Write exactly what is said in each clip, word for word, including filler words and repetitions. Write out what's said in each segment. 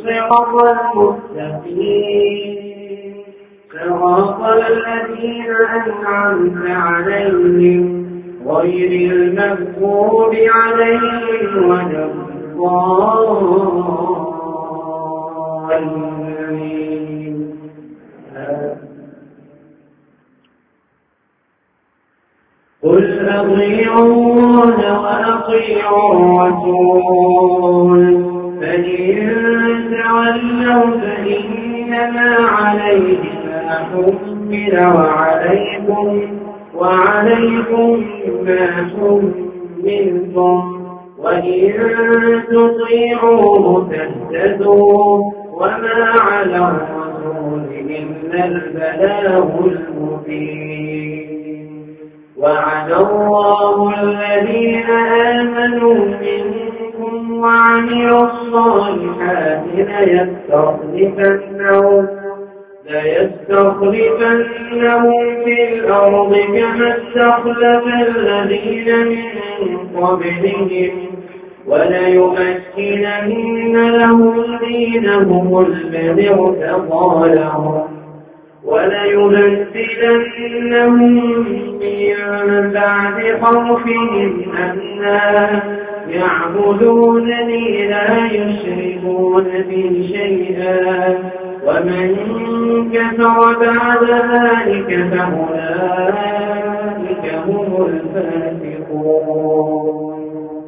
الصراط المستقيم صراط الذين أنعمت عليهم غير المغضوب عليهم ولا الضالين. قل أطيعوا الله وأطيعوا الرسول فإن تولوا فإنما عليه ما حمل وعليكم وعليكم ما حملتم وإن تطيعوه تهتدوا وما على الرسول إلا البلاغ المبين. وعد الله الذين آمنوا منكم وعملوا الصالحات ليستخلفنهم ليستخلفنهم في الأرض كما استخلف الذين من قبلهم وليمكنن لهم دينهم الذي ارتضى لهم وليبدلنهم من بعد خوفهم أمنا يعبدونني لا يشركون بي شيئا ومن كفر بعد ذلك فأولئك هم الفاسقون.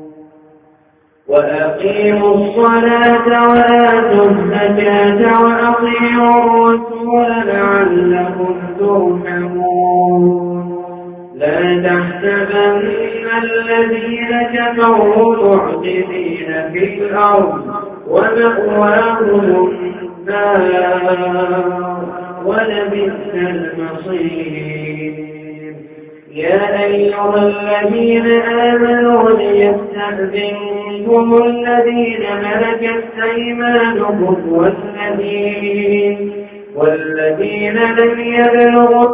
وأقيموا الصلاة وآتوا الزكاة وأطيعوا الرسول لعلكم ترحمون. لا تحسبن الذين كفروا معجزين في الأرض ومأواهم النار ولبئس المصير. يا أيها الذين آمنوا ليستأذنكم الذين ملكت أيمانكم والذين والذين لم يبلغوا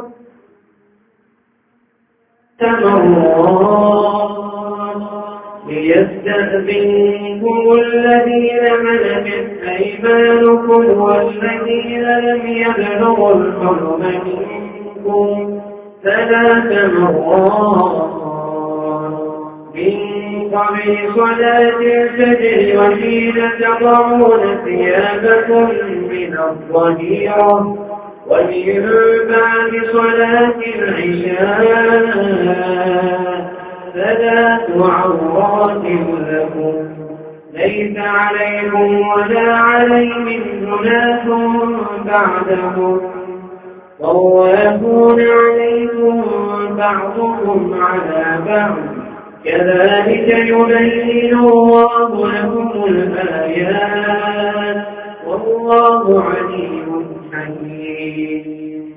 التمرات ليستأذنكم الذين ملكت أيمانكم والذين لم يبلغوا الحلم منكم ثلاث مرات من قبل صلاة الفجر وحين تضعون ثيابكم من الظهيرة ومن بعد صلاة العشاء ثلاث عورات لكم ليس عليكم ولا عليهم جناح بعدهم طوافون عليكم بعضكم على بعض كذلك يبين الله لكم الآيات والله عليم حكيم.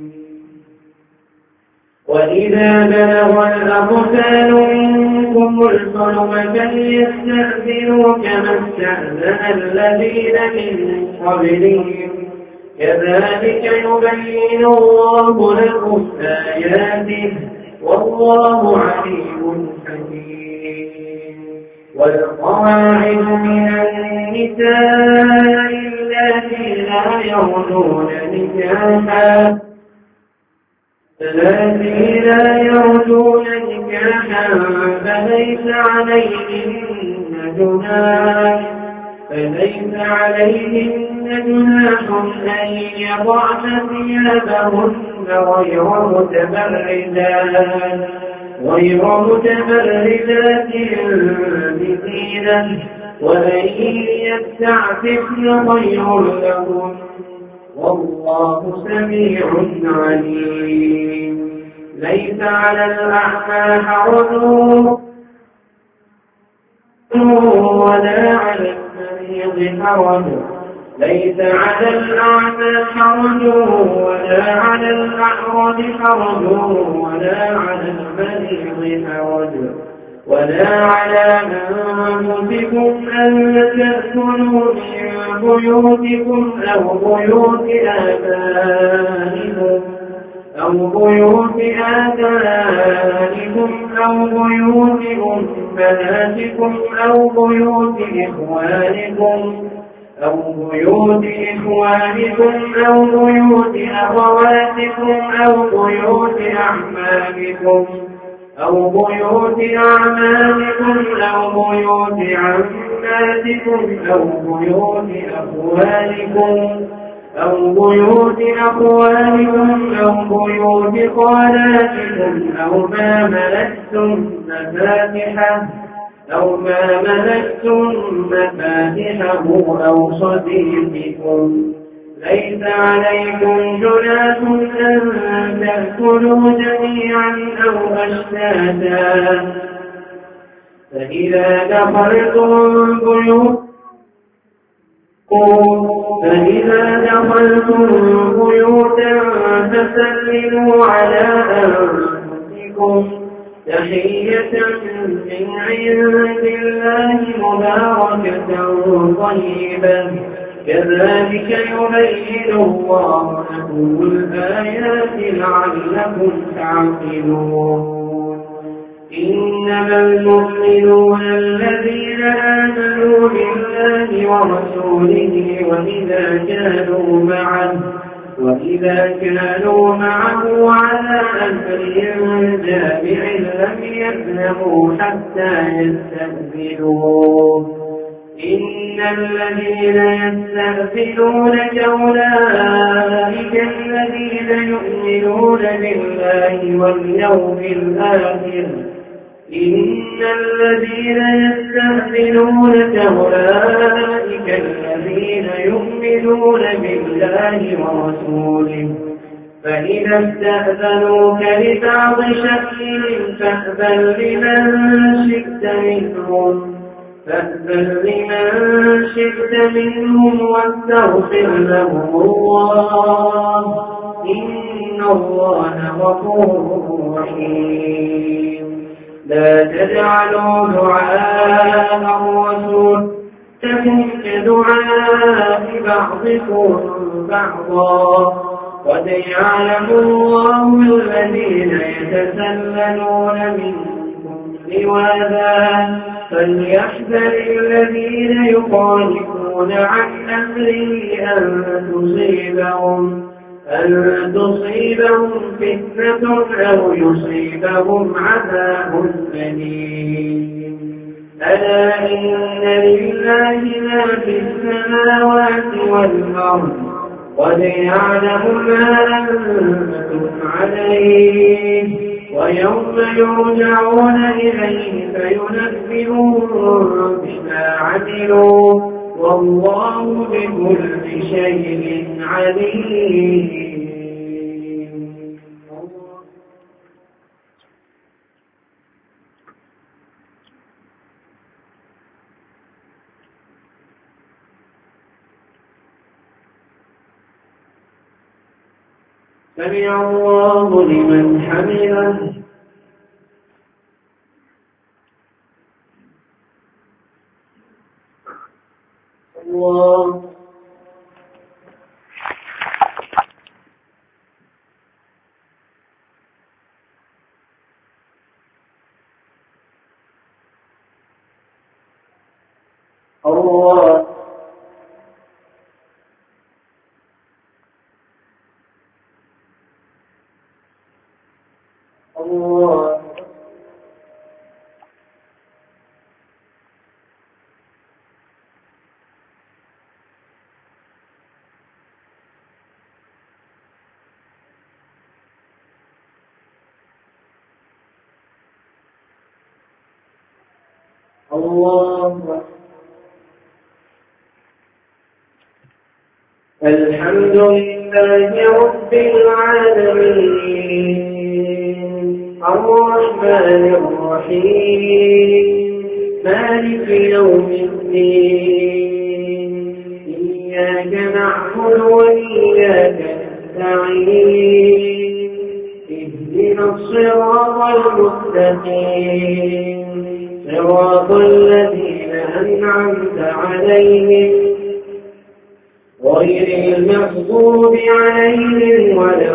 وإذا بلغ الأطفال منكم الحلم فليستأذنوا كما استأذن الذين من قبلهم كذلك يبين الله لكم آياته والله عليم حكيم. والقواعد من النساء التي لا يرجون نكاحا التي لا يرجون نكاحا فليس عليهن جناح فليس عليهن جناح أن يضعن ثيابهن غير متبرجات غير متبرجات بزينة وأن يستعففن خير لهم والله سميع عليم. ليس على الأعمى حرج ولا على المريض حرج ليس على الأعمى حرج ولا على الأعرج حرج ولا على المريض حرج ولا على أنفسكم أن تأكلوا من بيوتكم أو بيوت آبائكم أو بيوت آبائكم أو بيوت أمهاتكم أو بيوت إخوانكم أو بيوت إخوانكم أو بيوت أخواتكم أو بيوت أعمامكم أو بيوت أعمامكم أو بيوت عماتكم أو بيوت أخوالكم أو بيوت أخوالكم أو بيوت خالاتكم أو ما ملكتم مفاتحه أو ما ملكتم مفاتحه أو صديقكم. ليس عليكم جناح أن تأكلوا جميعا أو أشتاتا، فإذا دخلتم بيوتا فإذا دخلتم بيوتا فسلموا على أنفسكم تحية من عند الله مباركة طيبة، كذلك يبين الله لكم الآيات لعلكم تعقلون. إنما المؤمنون الذين آمنوا بالله ورسوله وإذا كانوا معه وإذا كانوا معه على أمر جامع لم يذهبوا حتى يستأذنوه. إن الذين يستأذنونك أولئك الذين يؤمنون بالله واليوم الآخر إن الذين يستأذنونك أولئك الذين يؤمنون بالله ورسوله، فإذا استأذنوك لبعض شأنهم فأذن لمن شئت منهم فأذن لمن شئت منهم واستغفر لهم الله، إن الله غفور رحيم. لا تجعلوا دعاء الرسول كدعاء بعضكم بعضا، قد يعلم الله الذين يتسللون منكم لواذا، فليحذر الذين يخالفون عن أمره أن تصيبهم أن تصيبهم فتنة أو يصيبهم عذاب أليم. ألا إن لله ما في السماوات والأرض، قد يعلم ما أنتم عليه، ويوم يرجعون إليه فينبئهم بما عملوا، والله بكل شيء عليم. سمع الله لمن حمده. الله الله الله الله. الحمد لله رب العالمين، الرحمن الرحيم، مالك يوم الدين، إياك نعبد وإياك نستعين، اهدنا الصراط المستقيم، صراط الذين أنعمت عليهم غير المغضوب عليهم ولا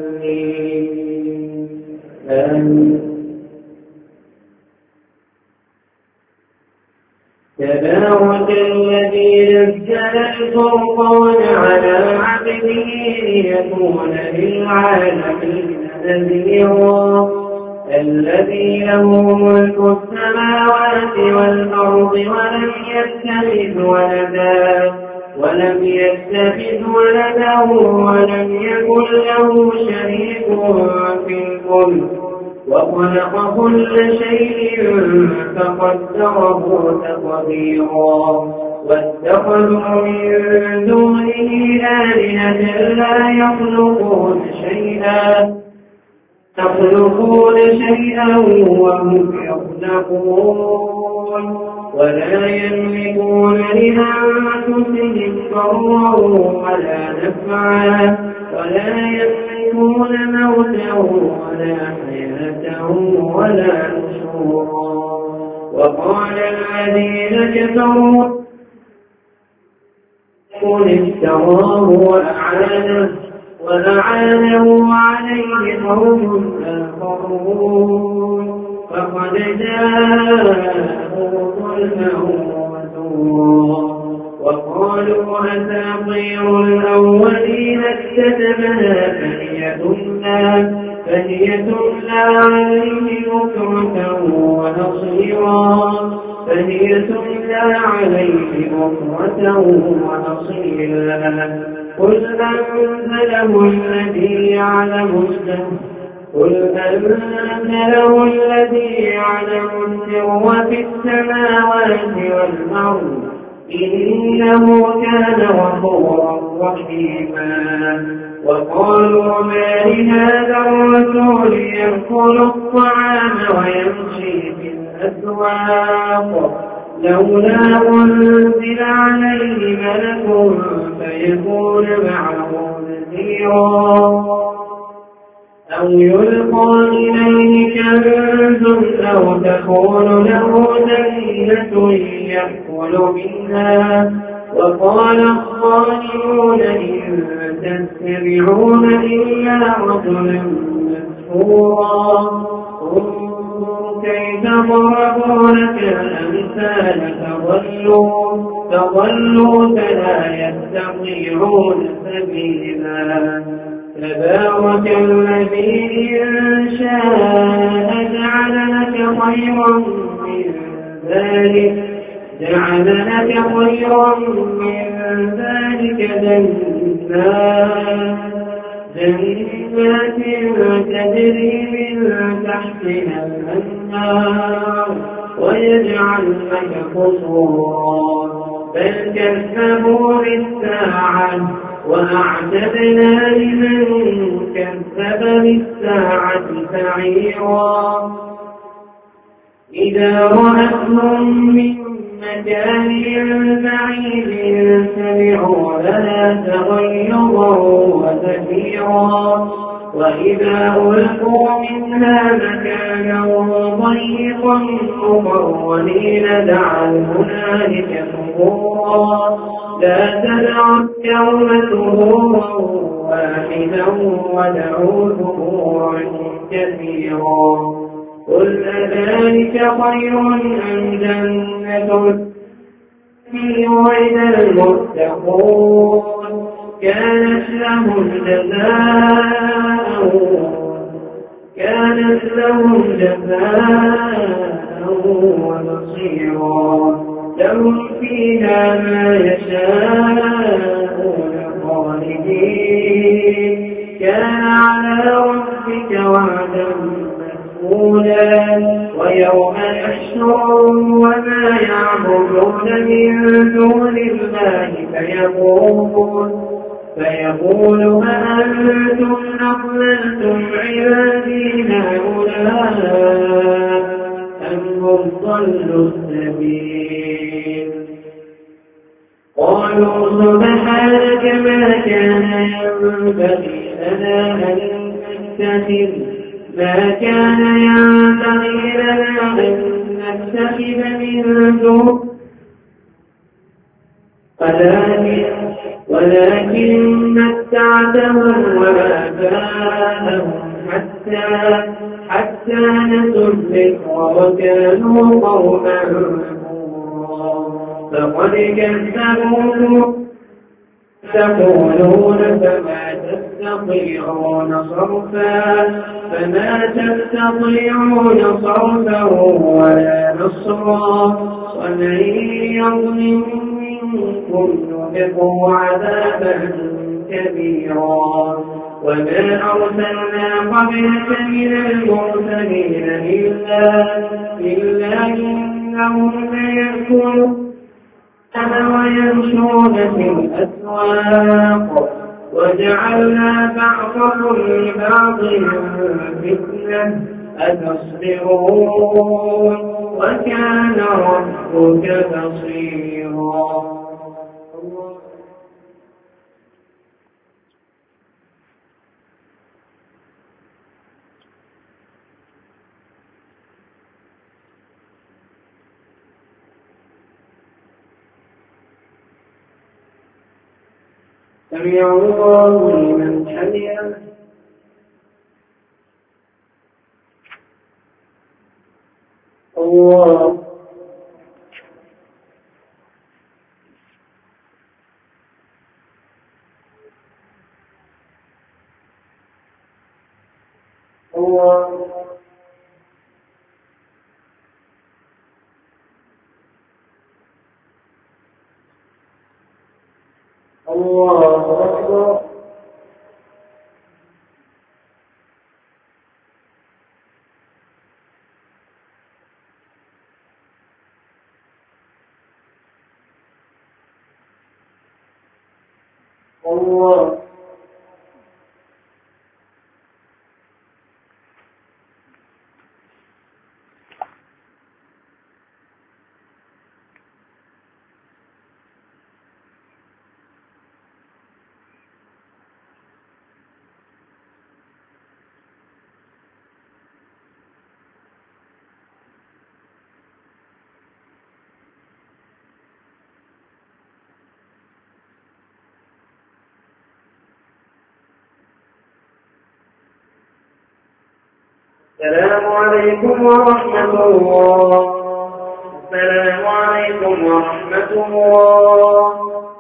الضالين. تبارك الذي نزل الفرقان على عبده ليكون للعالمين نذيرا الذي له ملك السماوات والأرض ولم يتخذ ولدا ولم يتخذ ولدا ولم يكن له شريك في الملك وخلق كل شيء فقدره تقديرا واتخذوا من دونه آلهة لا يخلقون شيئا يخلقون شيئا وهم يخلقون ولا يملكون لأنفسهم ضرا ولا نفعا ولا يملكون موتا ولا حياة ولا نشورا وقال الذين كفروا قل افتراه وأعانه وأعانه عليه قوم آخرون فقد جاءوا ظلما وزورا وقالوا أساطير الأولين اكتتبها فهي تملى فهي تملى عليه بكرة ونصيرا فهي تملى عليه بكرة ونصيرا قل أنزله الذي يعلم السر قل أنزله الذي يعلم السر في السماوات والأرض إنه كان غفورا رحيما وقالوا ما لهذا الرسول يأكل الطعام ويمشي في الأسواق لولا أنزل عليه ملك فيكون معه نذيرا أو يلقى إليه كنز أو تكون له جنة يأكل منها وقال الظالمون إن تتبعون إلا رجلا مسحورا انظر كيف ضربوا لك الأمثال فضلوا فضلوا فلا يستطيعون سبيلا تبارك الذي إن شاء جعل لك خيرا من ذلك جعل لك خيرا من ذلك جنات جنات تجري من تحتها الأنهار ويجعل لك قصورا بل كذبوا بالساعة وأعتدنا لمن كذب بالساعة سعيرا إذا رأتهم من مكان بعيد سمعوا لها تغيظا وزفيرا وإذا ألقوا منها مكانا ضيقا مقرنين دعوا هنالك ثبورا لا تدعوا اليوم ثبورا واحدا ودعوا ثبورا كثيرا قل أذلك خير أم جنة في وعد المتقون كانت لهم جزاء كانت لهم جزاء ونصيرا لهم فيها ما يشاءون خالدين كان على ربك وعدا ويوم يحشرهم وما يعبدون من دون الله فيقول فيقول أأنتم أضللتم عبادي هؤلاء أم هم ضلوا السبيل قالوا سبحانك ما كان ينبغي لنا أن نتخذ ما كان ينبغي لنا أن نتخذ من دون ولكن ولكن متعتهم وآباءهم حتى حتى نسوا الذكر وكانوا قوما بورا فقد كذبوكم تقولون فما تستطيعون صرفا فما تستطيعون صرفا ولا نصرا ومن يظلم منكم نذقه عذابا كبيرا وما أرسلنا قبلك من المرسلين إلا إلا إنهم ليأكلون ويمشون في الأسواق وجعلنا بعضكم لبعض فتنة أتصبرون وكان ربك بصيرا. سمع الله لمن حمده الله الله الله أكبر. الله السلام عليكم ورحمة الله. السلام عليكم ورحمة الله.